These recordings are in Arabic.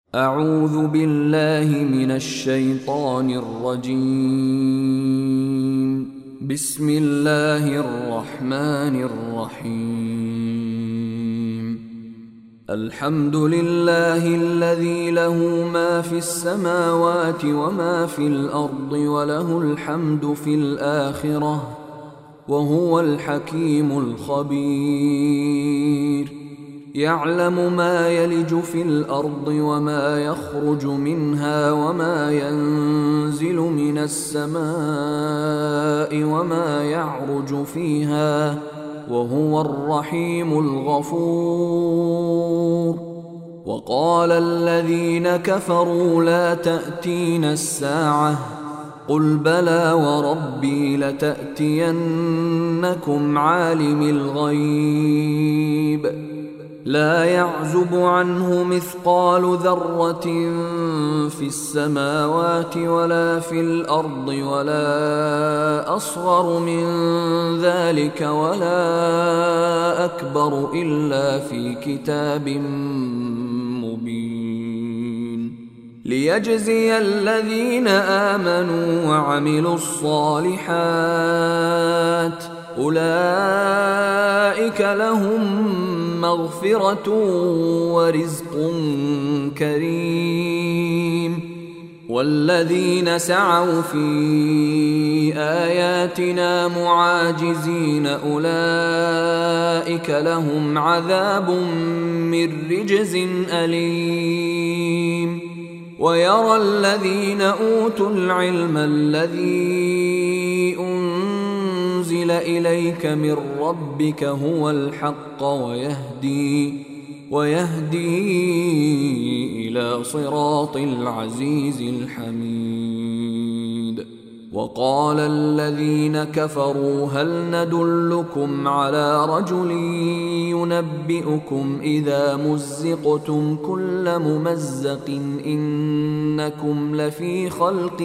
أعوذ بالله من الشيطان الرجيم. بسم الله الرحمن الرحيم. الحمد لله الذي له ما في السماوات وما في الأرض وله الحمد في الآخرة وهو الحكيم الخبير. يعلم ما يلج في الأرض وما يخرج منها وما ينزل من السماء وما يعرج فيها وهو الرحيم الغفور. وقال الذين كفروا لا تأتينا الساعة قل بلى وربي لتأتينكم عالم الغيب لا يعزب عنه مثقال ذرة في السماوات ولا في الأرض ولا أصغر من ذلك ولا أكبر إلا في كتاب مبين ليجزي الذين آمنوا وعملوا الصالحات أولئك لهم مغفرة ورزق كريم. والذين سعوا في آياتنا معاجزين أولئك لهم عذاب من رجز أليم. ويرى الذين أوتوا العلم الذي أنزل إليك من ربك هو الحق ويهدي إلى صراط العزيز الحميد. وقال الذين كفروا هل ندلكم على رجل ينبئكم إذا مزقتم كل ممزق إنكم لفي خلق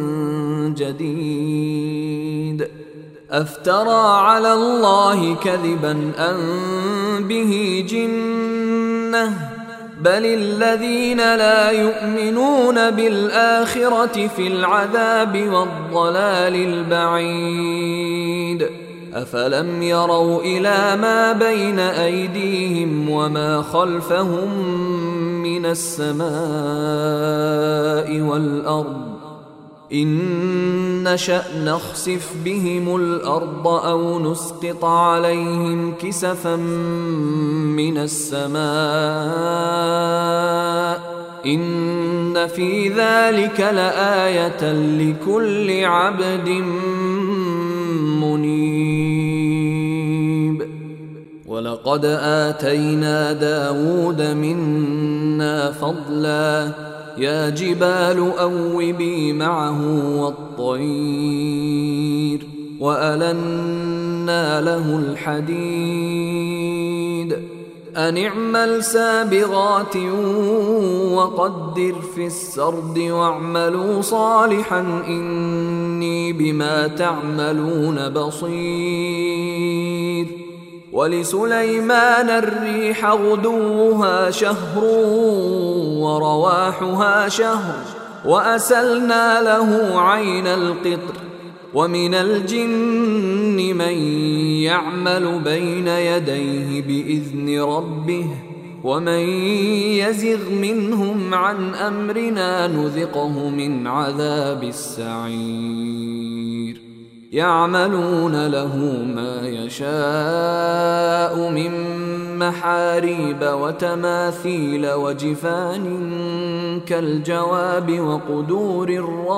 جديد أفترى على الله كذبا أم به جنة بل الذين لا يؤمنون بالآخرة في العذاب والضلال البعيد. أفلم يروا إلى ما بين أيديهم وما خلفهم من السماء والأرض إن نشأ نخسف بهم الأرض أو نسقط عليهم كسفا من السماء إن في ذلك لآية لكل عبد منيب. ولقد آتينا داود منا فضلا يا جبال أوبي معه والطير وألنا له الحديد أن اعمل سابغات وقدر في السرد واعملوا صالحا إني بما تعملون بصير. ولسليمان الريح غدوها شهر ورواحها شهر وأسلنا له عين القطر ومن الجن من يعمل بين يديه بإذن ربه ومن يزغ منهم عن أمرنا نذقه من عذاب السعير. يعملون له ما يشاء من محاريب وتماثيل وجفان كالجواب وقدور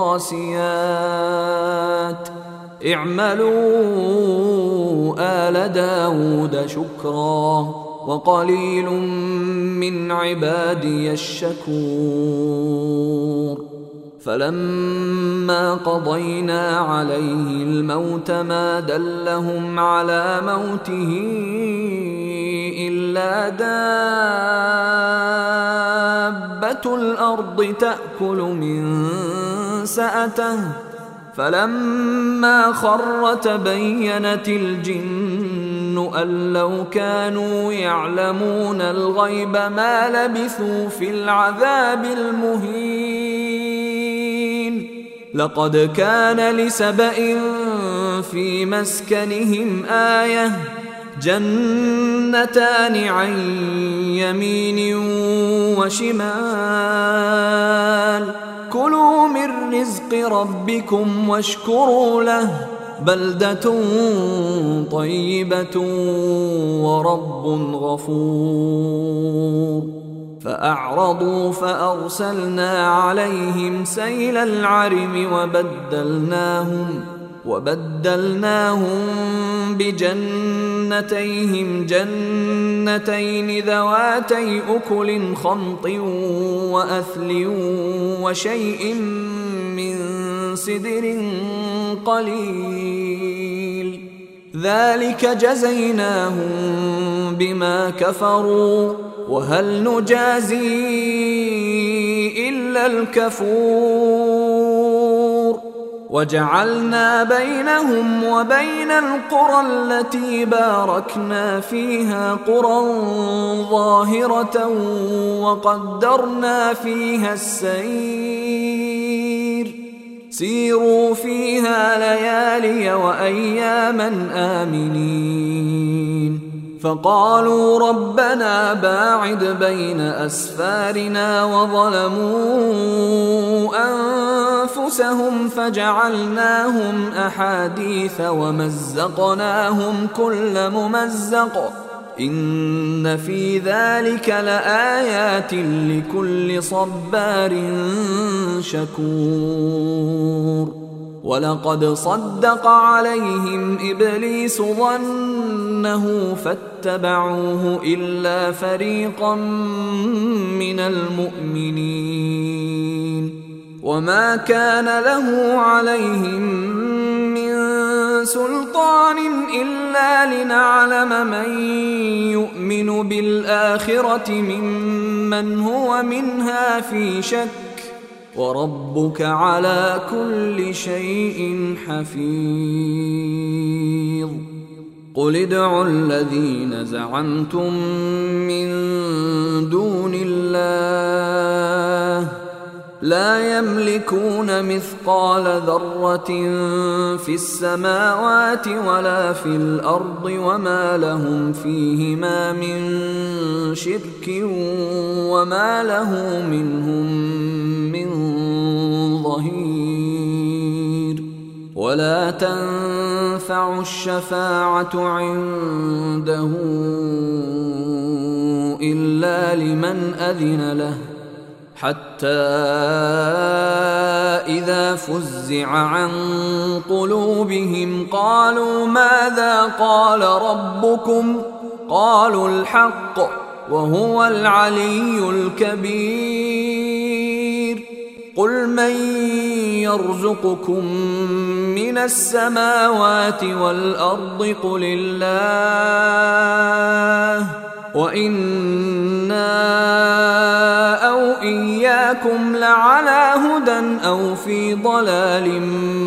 الراسيات اعملوا آل داود شكرا وقليل من عبادي الشكور. فلما قضينا عليه الموت ما دلهم على موته إلا دابة الأرض تأكل من سأته فلما خر تبينت الجن الظن أن لو كانوا يعلمون الغيب ما لبثوا في العذاب المهين. لقد كان لسبإ في مسكنهم آية جنتان عن يمين وشمال كلوا من رزق ربكم واشكروا له بلدة طيبة ورب غفور. فأعرضوا فأرسلنا عليهم سيل العرم وبدلناهم بجنتيهم جنتين ذواتي أكل خمط وأثل وشيء من سدر قليل ذلك جزيناهم بما كفروا وهل نجازي إلا الكفور. وجعلنا بينهم وبين القرى التي باركنا فيها قرى ظاهرة وقدرنا فيها السير سيروا فيها ليالي وأياما آمنين. فقالوا ربنا باعد بين أسفارنا وظلموا أنفسهم فجعلناهم أحاديث ومزقناهم كل ممزق إن في ذلك لآيات لكل صبار شكور. ولقد صدق عليهم إبليس ظنه فاتبعوه إلا فريقا من المؤمنين وما كان له عليهم من سلطان إلا لنعلم من يؤمن بالآخرة ممن هو منها في شك وربك على كل شيء حفيظ. قل ادعوا الذين زعمتم من دون الله لا يملكون مثقال ذرة في السماوات ولا في الأرض وما لهم فيهما من شرك وما له منهم من ظهير. ولا تنفع الشفاعة عنده إلا لمن أذن له حتى إذا فزع عن قلوبهم قالوا ماذا قال ربكم قالوا الحق وهو العلي الكبير. قل من يرزقكم من السماوات والأرض قل الله وإنا أو إياكم لعلى هدى أو في ضلال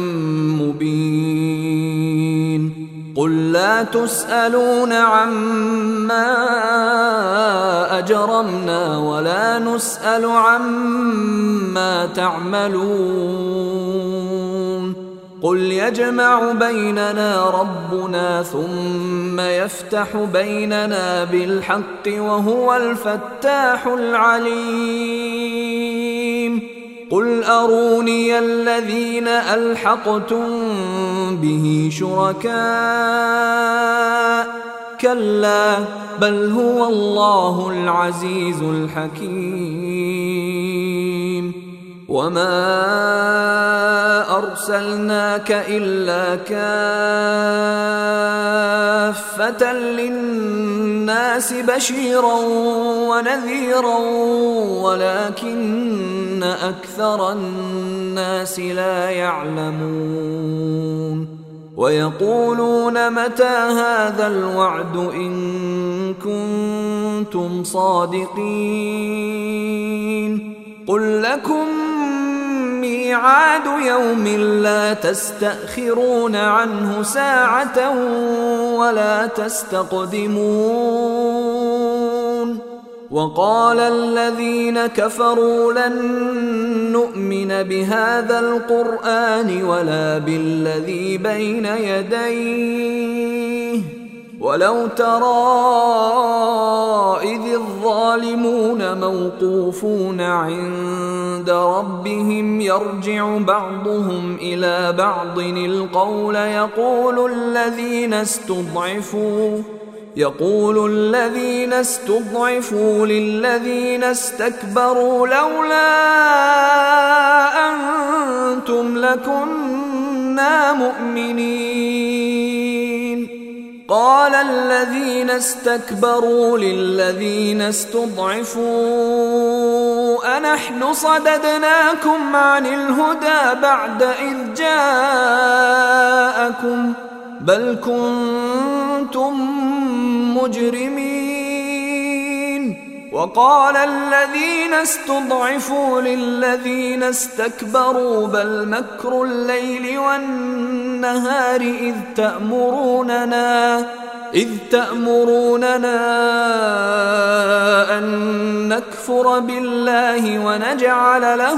مبين. قل لا تسألون عما أجرمنا ولا نسأل عما تعملون. قل يجمع بيننا ربنا ثم يفتح بيننا بالحق وهو الفتاح العليم. قل أروني الذين ألحقتم به شركاء كلا بل هو الله العزيز الحكيم. وما أرسلناك إلا كافة للناس بشيرا ونذيرا ولكن أكثر الناس لا يعلمون. ويقولون متى هذا الوعد إن كنتم صادقين. قل لكم ميعاد يوم لا تستأخرون عنه ساعة ولا تستقدمون وقال الذين كفروا لن نؤمن بهذا القرآن ولا بالذي بين يديه ولو ترى إذ الظالمون موقوفون عند ربهم يرجع بعضهم إلى بعض القول يقول الذين استضعفوا للذين استكبروا لولا أنتم لكنا مؤمنين قال الذين استكبروا للذين استضعفوا أنحن صددناكم عن الهدى بعد إذ جاءكم بل كنتم مجرمين وقال الذين استضعفوا للذين استكبروا بل مكر الليل والنهار إذ تأمروننا أن نكفر بالله ونجعل له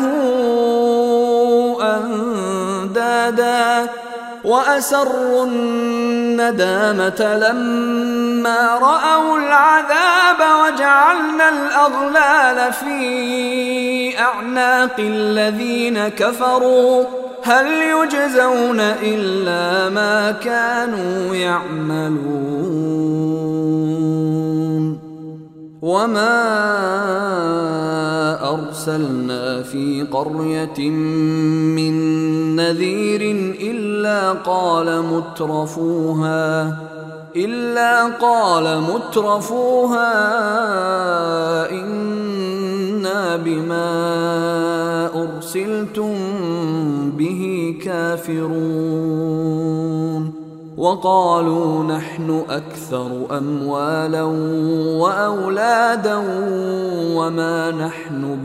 أندادا وأسروا الندامة لما رأوا العذاب وجعلنا الأغلال في أعناق الذين كفروا هل يجزون إلا ما كانوا يعملون وما أرسلنا في قرية من نذير إلا قال مترفوها إنا بما أرسلتم به كافرون وقالوا نحن أكثر أموالا وأولادا وما نحن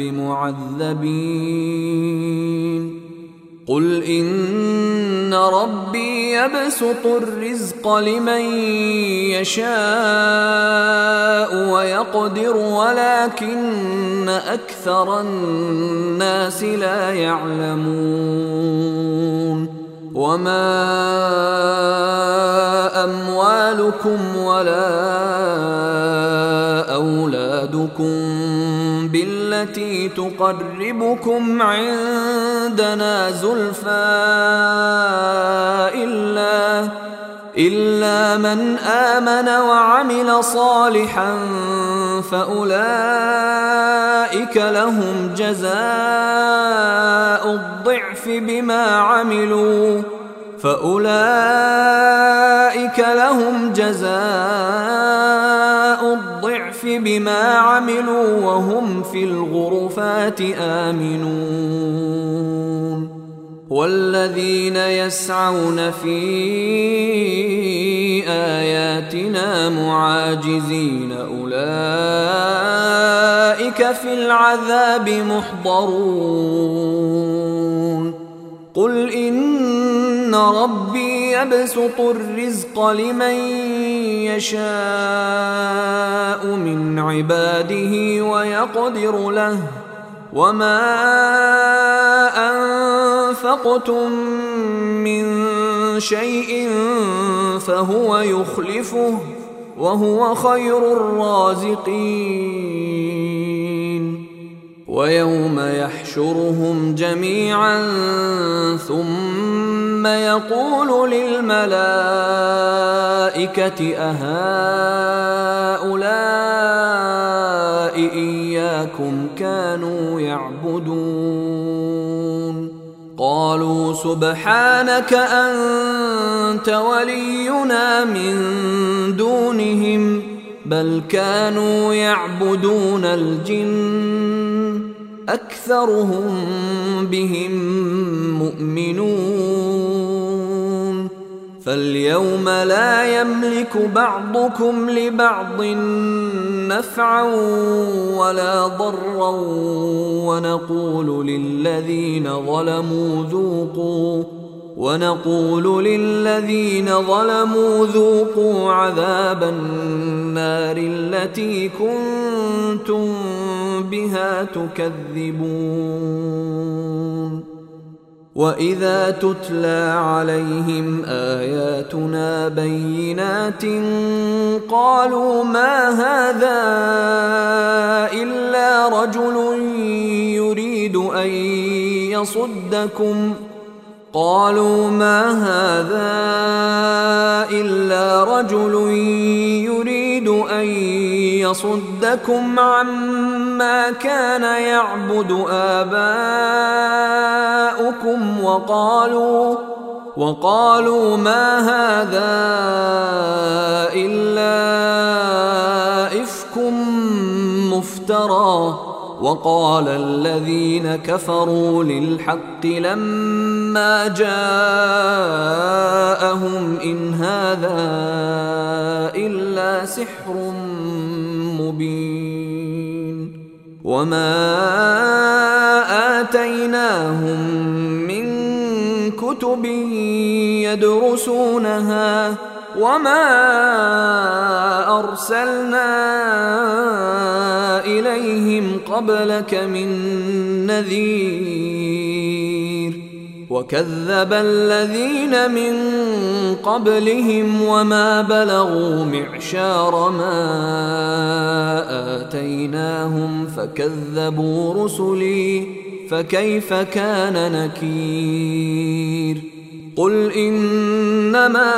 بمعذبين قل إن ربي يبسط الرزق لمن يشاء ويقدر ولكن أكثر الناس لا يعلمون وما أموالكم ولا أولادكم بالتي تقربكم عندنا زلفى إلا من آمن وعمل صالحا فأولئك لهم جزاء الضعف بما عملوا وهم في الغرفات آمنون والذين يسعون في آياتنا معاجزين أولئك في العذاب محضرون قل إن ربي يبسط الرزق لمن يشاء من عباده ويقدر له وما أنفقتم من شيء فهو يخلفه وهو خير الرازقين ويوم يحشرهم جميعا ثم يقول للملائكة أهؤلاء إياكم كانوا يعبدون قالوا سبحانك أنت ولينا من دونهم بل كانوا يعبدون الجن أكثرهم بهم مؤمنون فاليوم لا يملك بعضكم لبعض نفعا ولا ضرا ونقول للذين ظلموا ذوقوا عذاب النار التي كنتم بها تكذبون. وإذا تتلى عليهم آياتنا بينات قالوا ما هذا إلا رجل يريد أن يصدكم عما كان يعبد آباؤكم وقالوا ما هذا إلا إفك مفترى. وقال الذين كفروا للحق لما جاءهم إن هذا إلا سحر مبين. وما آتيناهم من كتب يدرسونها وما أرسلنا إليهم قبلك من نذير. وكذب الذين من قبلهم وما بلغوا معشار ما آتيناهم فكذبوا رسلي فكيف كان نكير. قل إنما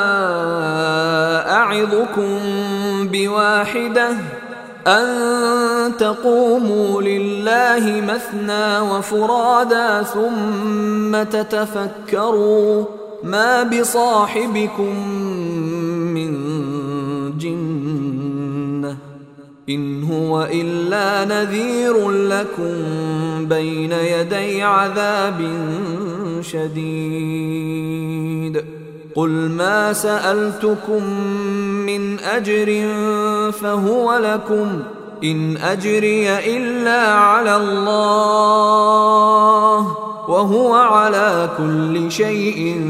أعظكم بواحدة أن تقوموا لله مثنى وفرادا ثم تتفكروا ما بصاحبكم من جنة إن هو إلا نذير لكم بين يدي عذاب شديد. قل ما سألتكم من أجر فهو لكم إن أجري إلا على الله وهو على كل شيء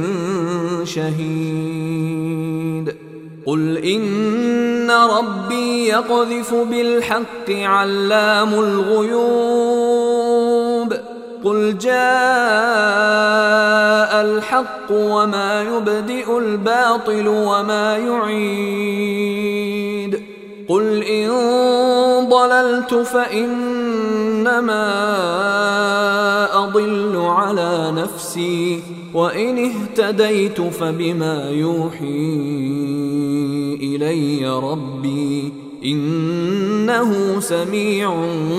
شهيد. قل إن ربي يقذف بالحق علام الغيوب. قل جاء الحق وما يبدئ الباطل وما يعيد. قل إن ضللت فإنما أضل على نفسي وإن اهتديت فبما يوحي إلي ربي إنه سميع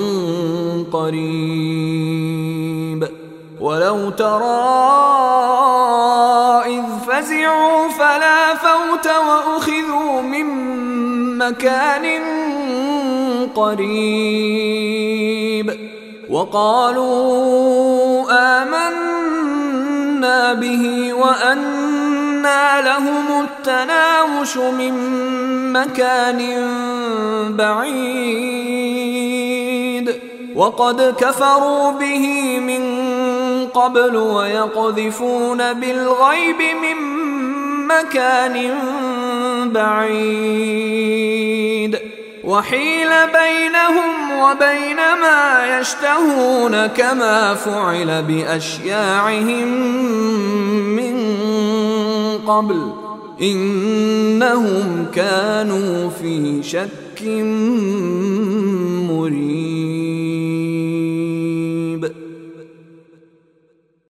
قريب. ولو ترى إذ فزعوا فلا فوت وأخذوا من مكان قريب وقالوا آمنا به وأنى لهم التناوش من مكان بعيد وقد كفروا به من قبل ويقذفون بالغيب من مكان بعيد وحيل بينهم وبين ما يشتهون كما فعل بأشياعهم من قبل إنهم كانوا في شك مريب.